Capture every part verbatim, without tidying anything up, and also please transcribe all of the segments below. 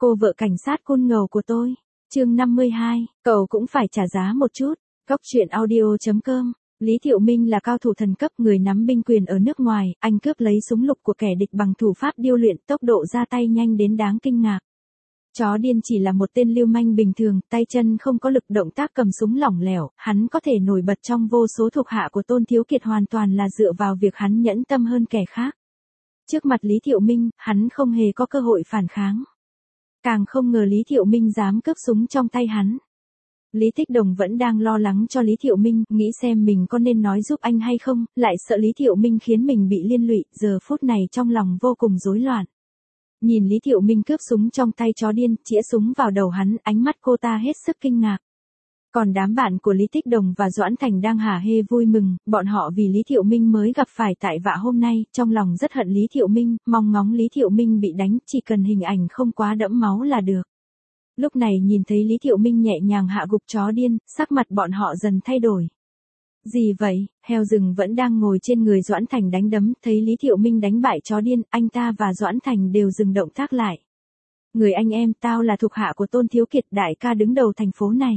cô vợ cảnh sát côn ngầu của tôi. Chương năm mươi hai, cậu cũng phải trả giá một chút. Cóc truyện audio chấm com. Lý Thiệu Minh là cao thủ thần cấp, người nắm binh quyền ở nước ngoài, anh cướp lấy súng lục của kẻ địch bằng thủ pháp điêu luyện, tốc độ ra tay nhanh đến đáng kinh ngạc. Chó điên chỉ là một tên lưu manh bình thường, tay chân không có lực, động tác cầm súng lỏng lẻo, hắn có thể nổi bật trong vô số thuộc hạ của Tôn Thiếu Kiệt hoàn toàn là dựa vào việc hắn nhẫn tâm hơn kẻ khác. Trước mặt Lý Thiệu Minh, hắn không hề có cơ hội phản kháng. Càng không ngờ Lý Thiệu Minh dám cướp súng trong tay hắn. Lý Tích Đồng vẫn đang lo lắng cho Lý Thiệu Minh, nghĩ xem mình có nên nói giúp anh hay không, lại sợ Lý Thiệu Minh khiến mình bị liên lụy, giờ phút này trong lòng vô cùng rối loạn. Nhìn Lý Thiệu Minh cướp súng trong tay chó điên, chĩa súng vào đầu hắn, ánh mắt cô ta hết sức kinh ngạc. Còn đám bạn của Lý Tích Đồng và Doãn Thành đang hả hê vui mừng, bọn họ vì Lý Thiệu Minh mới gặp phải tại vạ hôm nay, trong lòng rất hận Lý Thiệu Minh, mong ngóng Lý Thiệu Minh bị đánh, chỉ cần hình ảnh không quá đẫm máu là được. Lúc này nhìn thấy Lý Thiệu Minh nhẹ nhàng hạ gục chó điên, sắc mặt bọn họ dần thay đổi. Gì vậy? Heo rừng vẫn đang ngồi trên người Doãn Thành đánh đấm, thấy Lý Thiệu Minh đánh bại chó điên, anh ta và Doãn Thành đều dừng động tác lại. Người anh em, tao là thuộc hạ của Tôn Thiếu Kiệt, đại ca đứng đầu thành phố này.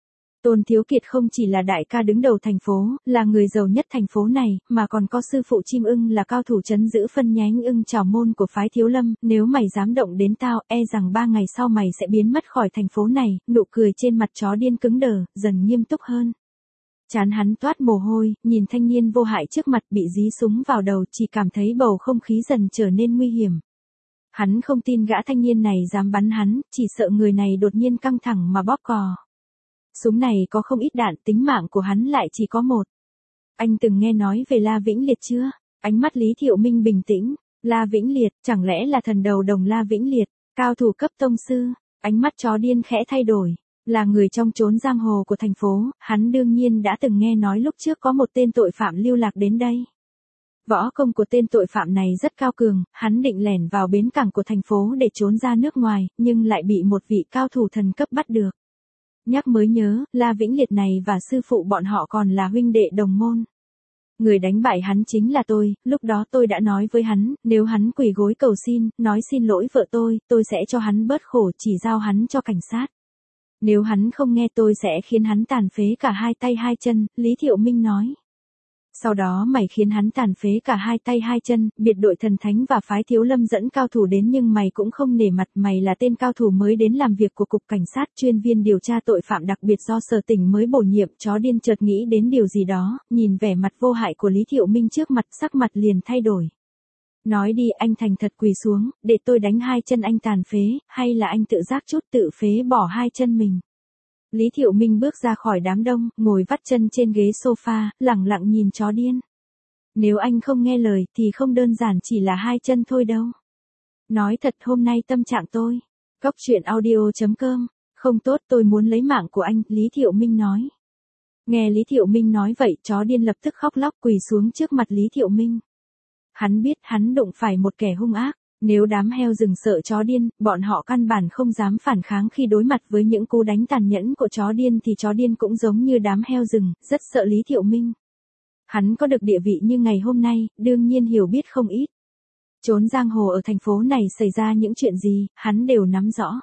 Tôn Thiếu Kiệt không chỉ là đại ca đứng đầu thành phố, là người giàu nhất thành phố này, mà còn có sư phụ Chim Ưng là cao thủ trấn giữ phân nhánh Ưng Chảo Môn của phái Thiếu Lâm, nếu mày dám động đến tao, e rằng ba ngày sau mày sẽ biến mất khỏi thành phố này. Nụ cười trên mặt chó điên cứng đờ, dần nghiêm túc hơn. Trán hắn toát mồ hôi, nhìn thanh niên vô hại trước mặt bị dí súng vào đầu, chỉ cảm thấy bầu không khí dần trở nên nguy hiểm. Hắn không tin gã thanh niên này dám bắn hắn, chỉ sợ người này đột nhiên căng thẳng mà bóp cò. Súng này có không ít đạn, tính mạng của hắn lại chỉ có một. Anh từng nghe nói về La Vĩnh Liệt chưa? Ánh mắt Lý Thiệu Minh bình tĩnh. La Vĩnh Liệt, chẳng lẽ là thần đầu đồng La Vĩnh Liệt, cao thủ cấp tông sư? Ánh mắt chó điên khẽ thay đổi. Là người trong chốn giang hồ của thành phố, hắn đương nhiên đã từng nghe nói lúc trước có một tên tội phạm lưu lạc đến đây. Võ công của tên tội phạm này rất cao cường, hắn định lẻn vào bến cảng của thành phố để trốn ra nước ngoài, nhưng lại bị một vị cao thủ thần cấp bắt được. Nhắc mới nhớ, La Vĩnh Liệt này và sư phụ bọn họ còn là huynh đệ đồng môn. Người đánh bại hắn chính là tôi, lúc đó tôi đã nói với hắn, nếu hắn quỳ gối cầu xin, nói xin lỗi vợ tôi, tôi sẽ cho hắn bớt khổ, chỉ giao hắn cho cảnh sát. Nếu hắn không nghe tôi sẽ khiến hắn tàn phế cả hai tay hai chân, Lý Thiệu Minh nói. Sau đó mày khiến hắn tàn phế cả hai tay hai chân, biệt đội thần thánh và phái Thiếu Lâm dẫn cao thủ đến nhưng mày cũng không nể mặt, mày là tên cao thủ mới đến làm việc của cục cảnh sát, chuyên viên điều tra tội phạm đặc biệt do sở tỉnh mới bổ nhiệm. Chó điên chợt nghĩ đến điều gì đó, nhìn vẻ mặt vô hại của Lý Thiệu Minh trước mặt, sắc mặt liền thay đổi. Nói đi, anh thành thật quỳ xuống, để tôi đánh hai chân anh tàn phế, hay là anh tự giác chút tự phế bỏ hai chân mình. Lý Thiệu Minh bước ra khỏi đám đông, ngồi vắt chân trên ghế sofa, lẳng lặng nhìn chó điên. Nếu anh không nghe lời thì không đơn giản chỉ là hai chân thôi đâu. Nói thật hôm nay tâm trạng tôi. Cóc truyện audio chấm com. Không tốt, tôi muốn lấy mạng của anh, Lý Thiệu Minh nói. Nghe Lý Thiệu Minh nói vậy, chó điên lập tức khóc lóc quỳ xuống trước mặt Lý Thiệu Minh. Hắn biết hắn đụng phải một kẻ hung ác. Nếu đám heo rừng sợ chó điên, bọn họ căn bản không dám phản kháng khi đối mặt với những cú đánh tàn nhẫn của chó điên thì chó điên cũng giống như đám heo rừng, rất sợ Lý Thiệu Minh. Hắn có được địa vị như ngày hôm nay, đương nhiên hiểu biết không ít. Chốn giang hồ ở thành phố này xảy ra những chuyện gì, hắn đều nắm rõ.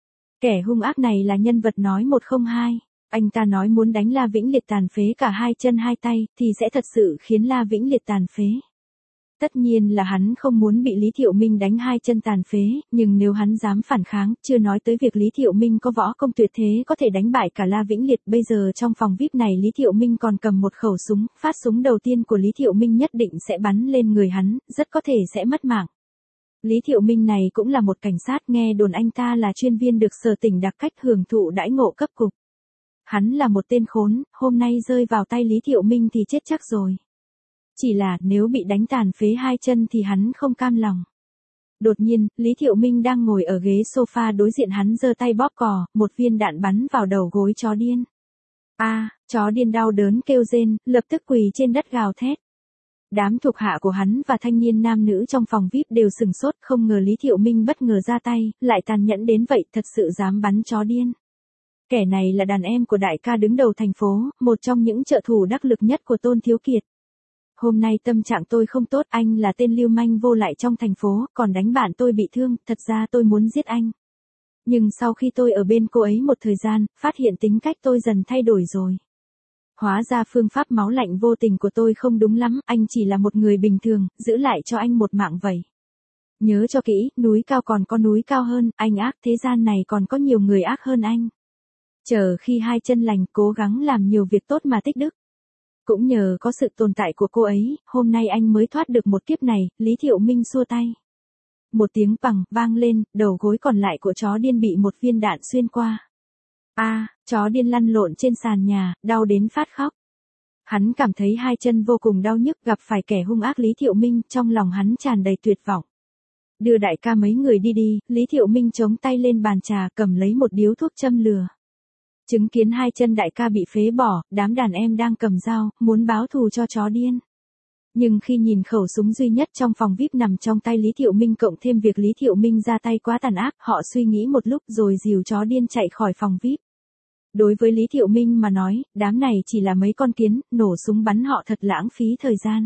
Kẻ hung ác này là nhân vật nói một không hai. Anh ta nói muốn đánh La Vĩnh Liệt tàn phế cả hai chân hai tay, thì sẽ thật sự khiến La Vĩnh Liệt tàn phế. Tất nhiên là hắn không muốn bị Lý Thiệu Minh đánh hai chân tàn phế, nhưng nếu hắn dám phản kháng, chưa nói tới việc Lý Thiệu Minh có võ công tuyệt thế có thể đánh bại cả La Vĩnh Liệt. Bây giờ trong phòng vi ai pi này Lý Thiệu Minh còn cầm một khẩu súng, phát súng đầu tiên của Lý Thiệu Minh nhất định sẽ bắn lên người hắn, rất có thể sẽ mất mạng. Lý Thiệu Minh này cũng là một cảnh sát, nghe đồn anh ta là chuyên viên được sở tỉnh đặc cách hưởng thụ đãi ngộ cấp cục. Hắn là một tên khốn, hôm nay rơi vào tay Lý Thiệu Minh thì chết chắc rồi. Chỉ là nếu bị đánh tàn phế hai chân thì hắn không cam lòng. Đột nhiên, Lý Thiệu Minh đang ngồi ở ghế sofa đối diện hắn giơ tay bóp cò, một viên đạn bắn vào đầu gối chó điên. A, à, chó điên đau đớn kêu rên, lập tức quỳ trên đất gào thét. Đám thuộc hạ của hắn và thanh niên nam nữ trong phòng vi ai pi đều sừng sốt, không ngờ Lý Thiệu Minh bất ngờ ra tay, lại tàn nhẫn đến vậy, thật sự dám bắn chó điên. Kẻ này là đàn em của đại ca đứng đầu thành phố, một trong những trợ thủ đắc lực nhất của Tôn Thiếu Kiệt. Hôm nay tâm trạng tôi không tốt, anh là tên lưu manh vô lại trong thành phố, còn đánh bạn tôi bị thương, thật ra tôi muốn giết anh. Nhưng sau khi tôi ở bên cô ấy một thời gian, phát hiện tính cách tôi dần thay đổi rồi. Hóa ra phương pháp máu lạnh vô tình của tôi không đúng lắm, anh chỉ là một người bình thường, giữ lại cho anh một mạng vậy. Nhớ cho kỹ, núi cao còn có núi cao hơn, anh ác, thế gian này còn có nhiều người ác hơn anh. Chờ khi hai chân lành, cố gắng làm nhiều việc tốt mà tích đức. Cũng nhờ có sự tồn tại của cô ấy, hôm nay anh mới thoát được một kiếp này, Lý Thiệu Minh xua tay. Một tiếng bằng vang lên, đầu gối còn lại của chó điên bị một viên đạn xuyên qua. A, à, chó điên lăn lộn trên sàn nhà, đau đến phát khóc. Hắn cảm thấy hai chân vô cùng đau nhức, gặp phải kẻ hung ác Lý Thiệu Minh, trong lòng hắn tràn đầy tuyệt vọng. Đưa đại ca mấy người đi đi, Lý Thiệu Minh chống tay lên bàn trà cầm lấy một điếu thuốc châm lửa. Chứng kiến hai chân đại ca bị phế bỏ, đám đàn em đang cầm dao, muốn báo thù cho chó điên. Nhưng khi nhìn khẩu súng duy nhất trong phòng vi ai pi nằm trong tay Lý Thiệu Minh cộng thêm việc Lý Thiệu Minh ra tay quá tàn ác, họ suy nghĩ một lúc rồi dìu chó điên chạy khỏi phòng vi ai pi. Đối với Lý Thiệu Minh mà nói, đám này chỉ là mấy con kiến, nổ súng bắn họ thật lãng phí thời gian.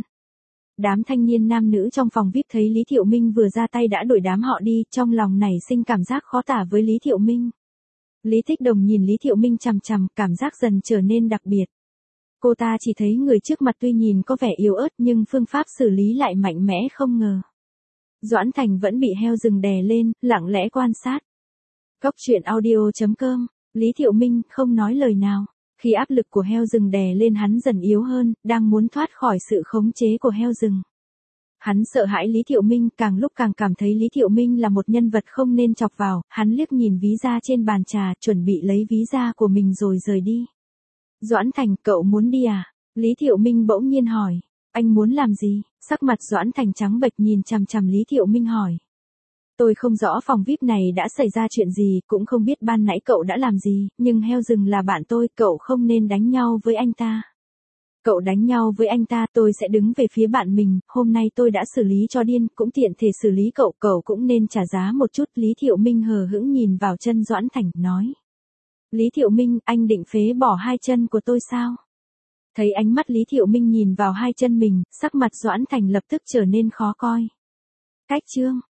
Đám thanh niên nam nữ trong phòng vi ai pi thấy Lý Thiệu Minh vừa ra tay đã đuổi đám họ đi, trong lòng nảy sinh cảm giác khó tả với Lý Thiệu Minh. Lý Thích Đồng nhìn Lý Thiệu Minh chằm chằm, cảm giác dần trở nên đặc biệt. Cô ta chỉ thấy người trước mặt tuy nhìn có vẻ yếu ớt nhưng phương pháp xử lý lại mạnh mẽ không ngờ. Doãn Thành vẫn bị heo rừng đè lên, lặng lẽ quan sát. Góc truyện audio chấm com, Lý Thiệu Minh không nói lời nào. Khi áp lực của heo rừng đè lên hắn dần yếu hơn, đang muốn thoát khỏi sự khống chế của heo rừng. Hắn sợ hãi Lý Thiệu Minh, càng lúc càng cảm thấy Lý Thiệu Minh là một nhân vật không nên chọc vào, hắn liếc nhìn ví da trên bàn trà, chuẩn bị lấy ví da của mình rồi rời đi. Doãn Thành, cậu muốn đi à? Lý Thiệu Minh bỗng nhiên hỏi. Anh muốn làm gì? Sắc mặt Doãn Thành trắng bệch nhìn chằm chằm Lý Thiệu Minh hỏi. Tôi không rõ phòng vi ai pi này đã xảy ra chuyện gì, cũng không biết ban nãy cậu đã làm gì, nhưng heo rừng là bạn tôi, cậu không nên đánh nhau với anh ta. Cậu đánh nhau với anh ta, tôi sẽ đứng về phía bạn mình, hôm nay tôi đã xử lý cho điên, cũng tiện thể xử lý cậu, cậu cũng nên trả giá một chút. Lý Thiệu Minh hờ hững nhìn vào chân Doãn Thành, nói. Lý Thiệu Minh, anh định phế bỏ hai chân của tôi sao? Thấy ánh mắt Lý Thiệu Minh nhìn vào hai chân mình, sắc mặt Doãn Thành lập tức trở nên khó coi. Cách chương